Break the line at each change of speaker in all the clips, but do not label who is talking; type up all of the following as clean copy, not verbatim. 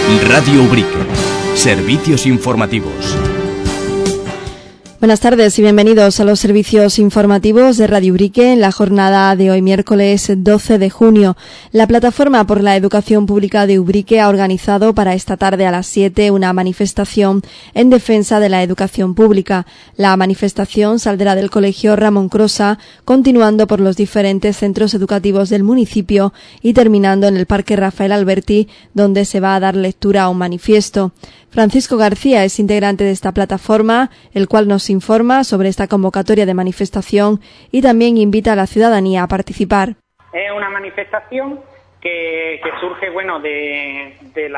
Radio Ubrique. Servicios informativos.
Buenas tardes y bienvenidos a los servicios informativos de Radio Ubrique en la jornada de hoy, miércoles 12 de junio. La Plataforma por la Educación Pública de Ubrique ha organizado para esta tarde a las 7 una manifestación en defensa de la educación pública. La manifestación saldrá del Colegio Ramón Crosa, continuando por los diferentes centros educativos del municipio y terminando en el Parque Rafael Alberti, donde se va a dar lectura a un manifiesto. Francisco García es integrante de esta plataforma, el cual nos informa sobre esta convocatoria de manifestación y también invita a la ciudadanía a participar.
Es una manifestación que surge de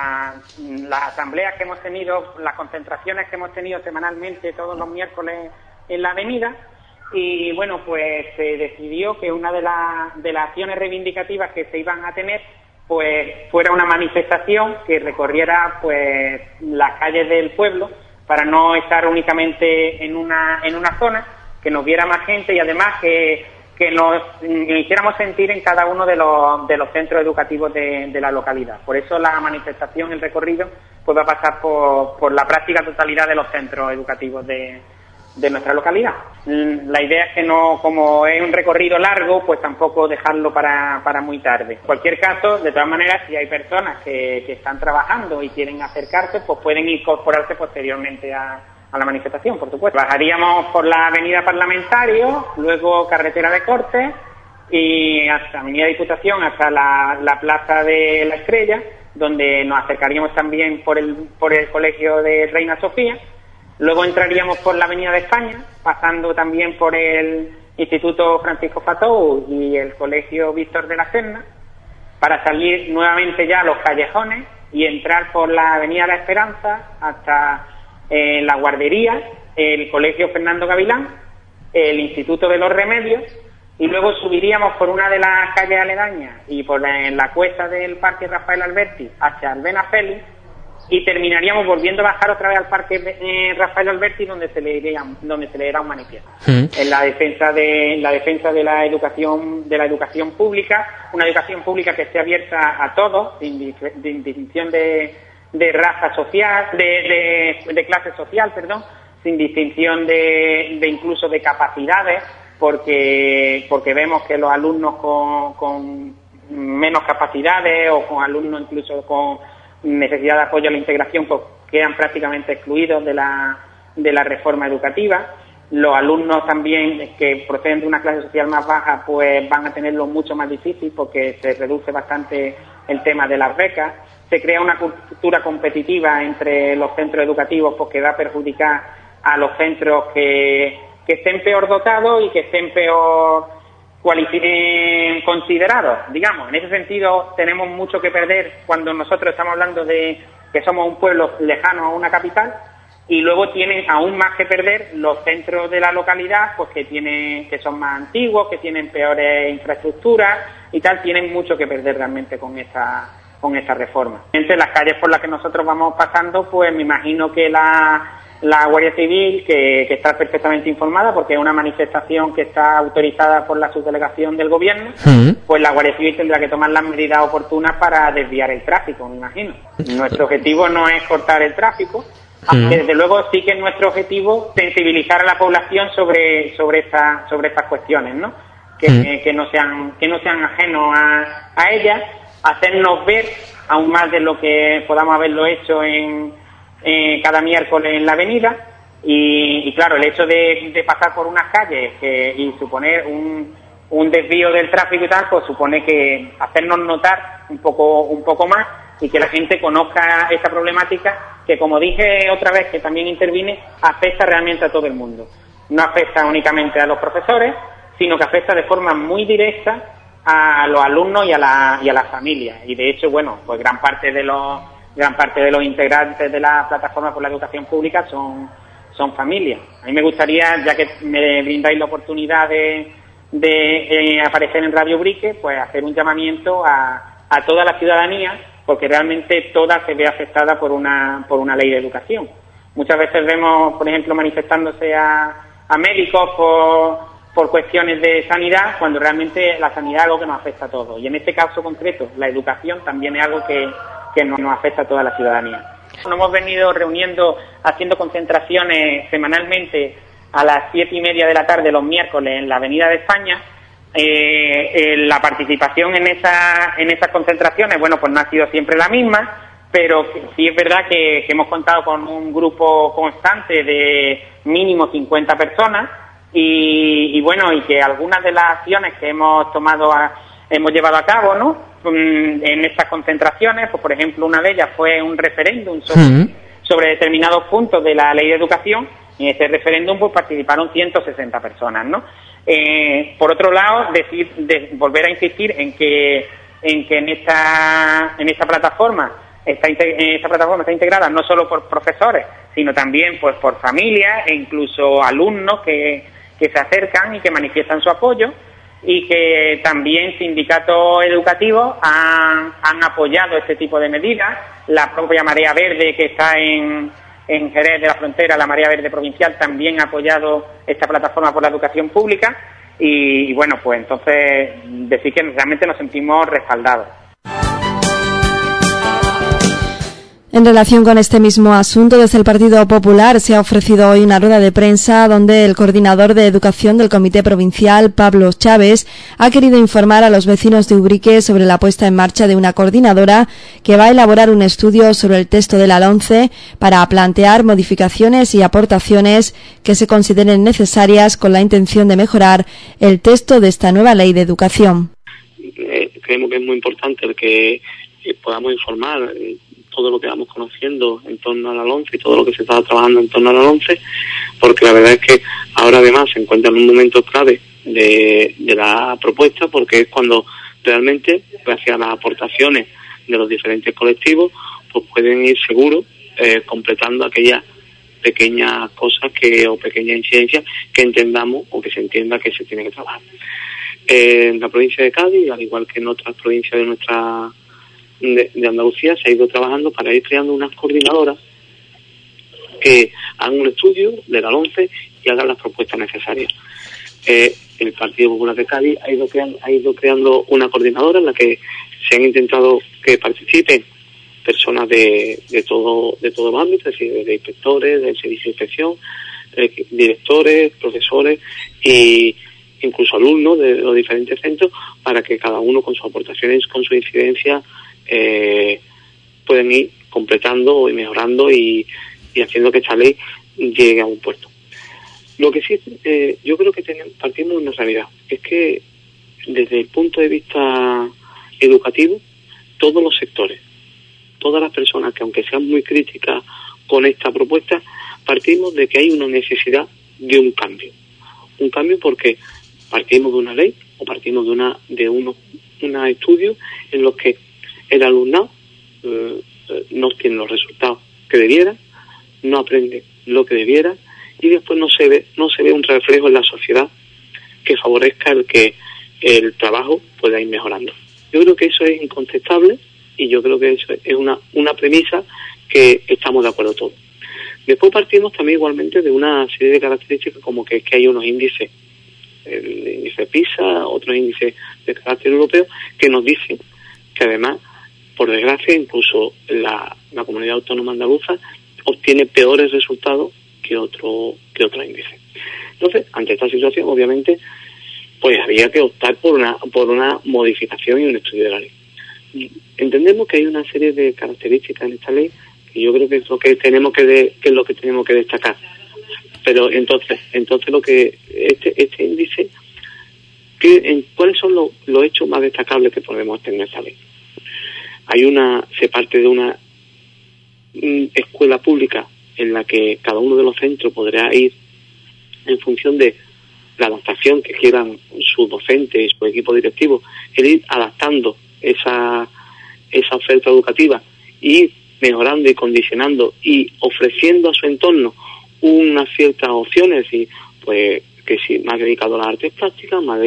las asambleas que hemos tenido, las concentraciones que hemos tenido semanalmente todos los miércoles en la avenida, y pues se decidió que una de las acciones reivindicativas que se iban a tener pues fuera una manifestación que recorriera pues las calles del pueblo, para no estar únicamente en una zona, que nos viera más gente y además que nos hiciéramos sentir en cada uno de los centros educativos de la localidad. Por eso la manifestación, el recorrido, pues va a pasar por la práctica totalidad de los centros educativos de nuestra localidad. La idea es que no, como es un recorrido largo, pues tampoco dejarlo para muy tarde. En cualquier caso, de todas maneras, si hay personas que están trabajando y quieren acercarse, pues pueden incorporarse posteriormente a la manifestación, por supuesto. Bajaríamos por la avenida Parlamentario, luego carretera de Cortes y hasta avenida Diputación, hasta la plaza de la Estrella, donde nos acercaríamos también por el colegio de Reina Sofía. Luego entraríamos por la Avenida de España, pasando también por el Instituto Francisco Fatou y el Colegio Víctor de la Serna, para salir nuevamente ya a los callejones y entrar por la Avenida La Esperanza hasta la guardería, el Colegio Fernando Gavilán, el Instituto de los Remedios, y luego subiríamos por una de las calles aledañas y por la cuesta del Parque Rafael Alberti hacia Albena Félix, y terminaríamos volviendo a bajar otra vez al Parque Rafael Alberti, donde se leería un manifiesto en la defensa de la educación pública, una educación pública que esté abierta a todos, sin distinción de raza social, de clase social, sin distinción de incluso de capacidades, porque vemos que los alumnos con menos capacidades o con alumnos incluso con necesidad de apoyo a la integración, pues quedan prácticamente excluidos de la reforma educativa. Los alumnos también que proceden de una clase social más baja, pues van a tenerlo mucho más difícil, porque se reduce bastante el tema de las becas. Se crea una cultura competitiva entre los centros educativos, pues que va a perjudicar a los centros que estén peor dotados y que estén peor considerados, digamos. En ese sentido tenemos mucho que perder cuando nosotros estamos hablando de que somos un pueblo lejano a una capital, y luego tienen aún más que perder los centros de la localidad, pues que son más antiguos, que tienen peores infraestructuras y tal, tienen mucho que perder realmente con esta reforma. Entre las calles por las que nosotros vamos pasando, pues me imagino que la Guardia Civil, que está perfectamente informada, porque es una manifestación que está autorizada por la subdelegación del gobierno, pues la Guardia Civil tendrá que tomar las medidas oportunas para desviar el tráfico, me imagino. Nuestro objetivo no es cortar el tráfico, aunque desde luego sí que es nuestro objetivo sensibilizar a la población sobre estas cuestiones, ¿no? Que no sean ajenos a ellas, hacernos ver aún más de lo que podamos haberlo hecho cada miércoles en la avenida, y claro, el hecho de pasar por unas calles y suponer un desvío del tráfico y tal, pues supone que hacernos notar un poco más, y que la gente conozca esta problemática que, como dije otra vez que también intervine, afecta realmente a todo el mundo. No afecta únicamente a los profesores, sino que afecta de forma muy directa a los alumnos y a las familias. Y de hecho, pues gran parte de los integrantes de la Plataforma por la Educación Pública son familias. A mí me gustaría, ya que me brindáis la oportunidad de aparecer en Radio Ubrique, pues hacer un llamamiento a toda la ciudadanía, porque realmente toda se ve afectada por una ley de educación. Muchas veces vemos, por ejemplo, manifestándose a médicos por cuestiones de sanidad, cuando realmente la sanidad es algo que nos afecta a todos. Y en este caso concreto, la educación también es algo que que nos afecta a toda la ciudadanía. Nos hemos venido reuniendo, haciendo concentraciones semanalmente a las 7:30 de la tarde los miércoles en la Avenida de España. La participación en esas concentraciones, bueno, pues no ha sido siempre la misma, pero sí es verdad que hemos contado con un grupo constante de mínimo 50 personas y bueno, y que algunas de las acciones que hemos llevado a cabo, ¿no?, en estas concentraciones, pues por ejemplo una de ellas fue un referéndum sobre determinados puntos de la Ley de Educación. En ese referéndum pues participaron 160 personas, ¿no? Por otro lado, volver a insistir en que en esta plataforma está integrada no solo por profesores, sino también pues por familias e incluso alumnos que se acercan y que manifiestan su apoyo, y que también sindicatos educativos han apoyado este tipo de medidas. La propia Marea Verde, que está en Jerez de la Frontera, la Marea Verde Provincial, también ha apoyado esta plataforma por la educación pública y bueno, pues entonces decir que realmente nos sentimos respaldados.
En relación con este mismo asunto, desde el Partido Popular se ha ofrecido hoy una rueda de prensa donde el coordinador de Educación del Comité Provincial, Pablo Chávez, ha querido informar a los vecinos de Ubrique sobre la puesta en marcha de una coordinadora que va a elaborar un estudio sobre el texto de la LOMCE para plantear modificaciones y aportaciones que se consideren necesarias con la intención de mejorar el texto de esta nueva ley de educación.
Creemos que es muy importante el que podamos informar todo lo que vamos conociendo en torno a la LOMCE y todo lo que se está trabajando en torno a la LOMCE, porque la verdad es que ahora además se encuentra en un momento clave de la propuesta, porque es cuando realmente, gracias a las aportaciones de los diferentes colectivos, pues pueden ir seguros completando aquellas pequeñas cosas o pequeñas incidencias que entendamos o que se entienda que se tiene que trabajar. En la provincia de Cádiz, al igual que en otras provincias de Andalucía, se ha ido trabajando para ir creando unas coordinadoras que hagan un estudio de la LOMCE y hagan las propuestas necesarias. El Partido Popular de Cádiz ha ido creando una coordinadora en la que se han intentado que participen personas de todos los ámbitos, es decir, de inspectores, del servicio de inspección, directores, profesores e incluso alumnos de los diferentes centros, para que cada uno con sus aportaciones, con su incidencia, pueden ir completando y mejorando y haciendo que esta ley llegue a un puerto. Lo que sí, yo creo que partimos de una realidad, es que desde el punto de vista educativo, todos los sectores, todas las personas que aunque sean muy críticas con esta propuesta, partimos de que hay una necesidad de un cambio. Un cambio porque partimos de una ley o partimos de unos estudios en los que el alumnado no tiene los resultados que debiera, no aprende lo que debiera y después no se ve un reflejo en la sociedad que favorezca el que el trabajo pueda ir mejorando. Yo creo que eso es incontestable y yo creo que eso es una premisa que estamos de acuerdo todos. Después partimos también igualmente de una serie de características como que hay unos índices, el índice PISA, otros índices de carácter europeo, que nos dicen que además, por desgracia, incluso la comunidad autónoma andaluza obtiene peores resultados que otro índice. Entonces, ante esta situación, obviamente, pues había que optar por una modificación y un estudio de la ley. Entendemos que hay una serie de características en esta ley que yo creo que es lo que tenemos que destacar. Pero entonces lo que este índice, ¿cuáles son los hechos más destacables que podemos tener en esta ley? Se parte de una escuela pública en la que cada uno de los centros podrá ir en función de la adaptación que quieran sus docentes y su equipo directivo, el ir adaptando esa oferta educativa y mejorando y condicionando y ofreciendo a su entorno unas ciertas opciones, y pues que si más dedicado a las artes plásticas, más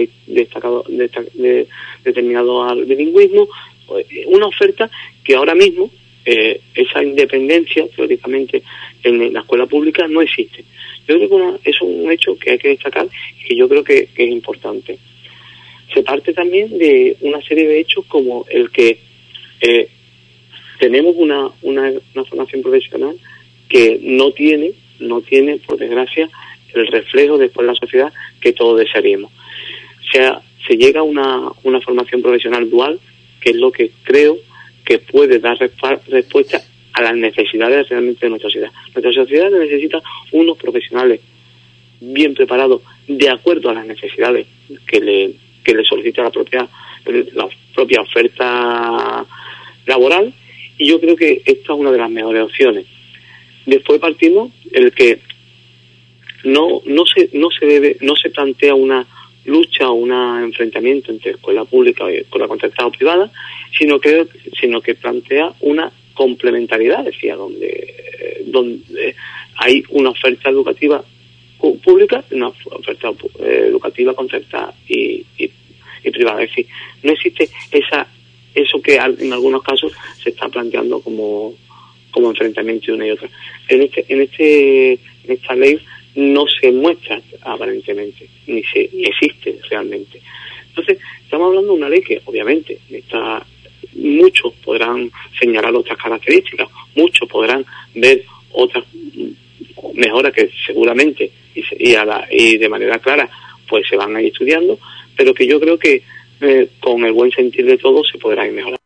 determinado al bilingüismo, pues, una oferta que ahora mismo esa independencia teóricamente en la escuela pública no existe. Yo creo que es un hecho que hay que destacar y que yo creo que es importante. Se parte también de una serie de hechos como el que tenemos una formación profesional que no tiene, por desgracia, el reflejo después en la sociedad que todos desearíamos. O sea, se llega a una formación profesional dual, que es lo que creo que puede dar respuesta a las necesidades realmente de nuestra sociedad. Nuestra sociedad necesita unos profesionales bien preparados, de acuerdo a las necesidades que le solicita la propia oferta laboral, y yo creo que esta es una de las mejores opciones. Después partimos el que no se plantea una lucha o un enfrentamiento entre escuela pública y escuela concertada o privada, sino que plantea una complementariedad, decía, donde hay una oferta educativa pública y una oferta educativa concertada y privada. Es decir, no existe eso que en algunos casos se está planteando como enfrentamiento de una y otra. En esta ley no se muestra aparentemente, ni existe realmente. Entonces, estamos hablando de una ley que obviamente muchos podrán señalar otras características, muchos podrán ver otras mejoras que seguramente y de manera clara pues se van a ir estudiando, pero que yo creo que con el buen sentir de todos se podrá ir mejorando.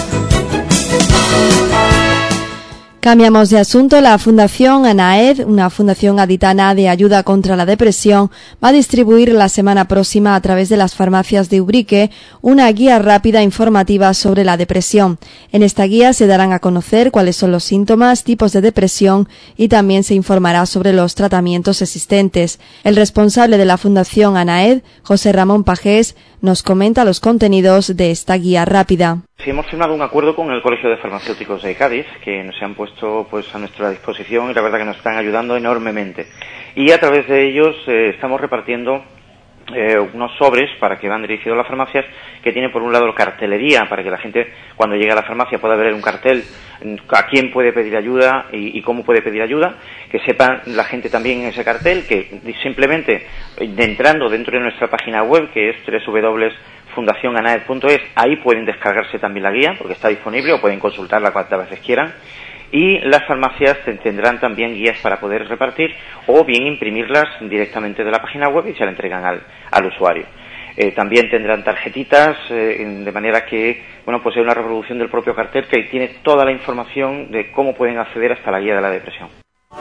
Cambiamos de asunto. La Fundación ANAED, una fundación gaditana de ayuda contra la depresión, va a distribuir la semana próxima a través de las farmacias de Ubrique una guía rápida informativa sobre la depresión. En esta guía se darán a conocer cuáles son los síntomas, tipos de depresión y también se informará sobre los tratamientos existentes. El responsable de la Fundación ANAED, José Ramón Pajés, nos comenta los contenidos de esta guía rápida.
Sí, hemos firmado un acuerdo con el Colegio de Farmacéuticos de Cádiz, que nos han puesto a nuestra disposición y la verdad que nos están ayudando enormemente. Y a través de ellos estamos repartiendo unos sobres para que van dirigidos a las farmacias, que tiene por un lado cartelería para que la gente cuando llegue a la farmacia pueda ver un cartel a quién puede pedir ayuda y cómo puede pedir ayuda, que sepa la gente también en ese cartel que simplemente entrando dentro de nuestra página web, que es www.fundacionanaed.es, ahí pueden descargarse también la guía porque está disponible, o pueden consultarla cuantas veces quieran. Y las farmacias tendrán también guías para poder repartir o bien imprimirlas directamente de la página web y se la entregan al usuario. También tendrán tarjetitas, de manera que, pues es una reproducción del propio cartel que tiene toda la información de cómo pueden acceder hasta la guía de la depresión.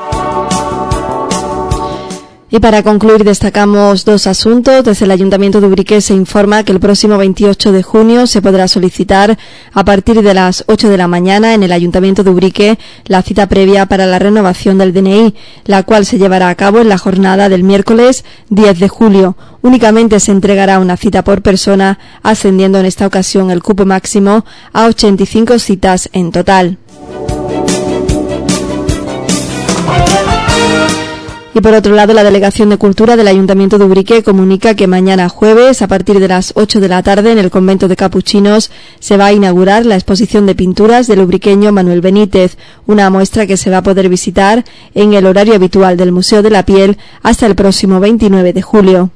Y para concluir destacamos dos asuntos. Desde el Ayuntamiento de Ubrique se informa que el próximo 28 de junio se podrá solicitar a partir de las 8 de la mañana en el Ayuntamiento de Ubrique la cita previa para la renovación del DNI, la cual se llevará a cabo en la jornada del miércoles 10 de julio. Únicamente se entregará una cita por persona, ascendiendo en esta ocasión el cupo máximo a 85 citas en total. Y por otro lado, la Delegación de Cultura del Ayuntamiento de Ubrique comunica que mañana jueves, a partir de las 8 de la tarde, en el Convento de Capuchinos, se va a inaugurar la exposición de pinturas del ubriqueño Manuel Benítez, una muestra que se va a poder visitar en el horario habitual del Museo de la Piel hasta el próximo 29 de julio.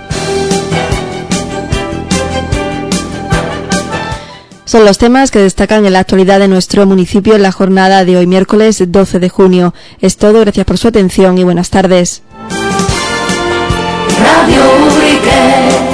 Son los temas que destacan en la actualidad de nuestro municipio en la jornada de hoy miércoles 12 de junio. Es todo, gracias por su atención y buenas tardes.
Radio Ubrique.